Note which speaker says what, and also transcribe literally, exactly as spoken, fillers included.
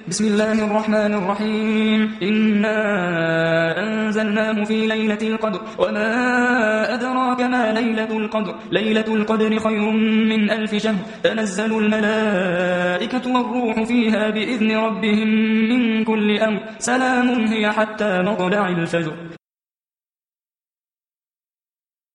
Speaker 1: بسم الله الرحمن الرحيم إنا أنزلناه في ليلة القدر وما أدراك ما ليلة القدر ليلة القدر خير من ألف شهر تنزل الملائكة والروح فيها بإذن ربهم من كل أمر سلام هي حتى مطلع الفجر.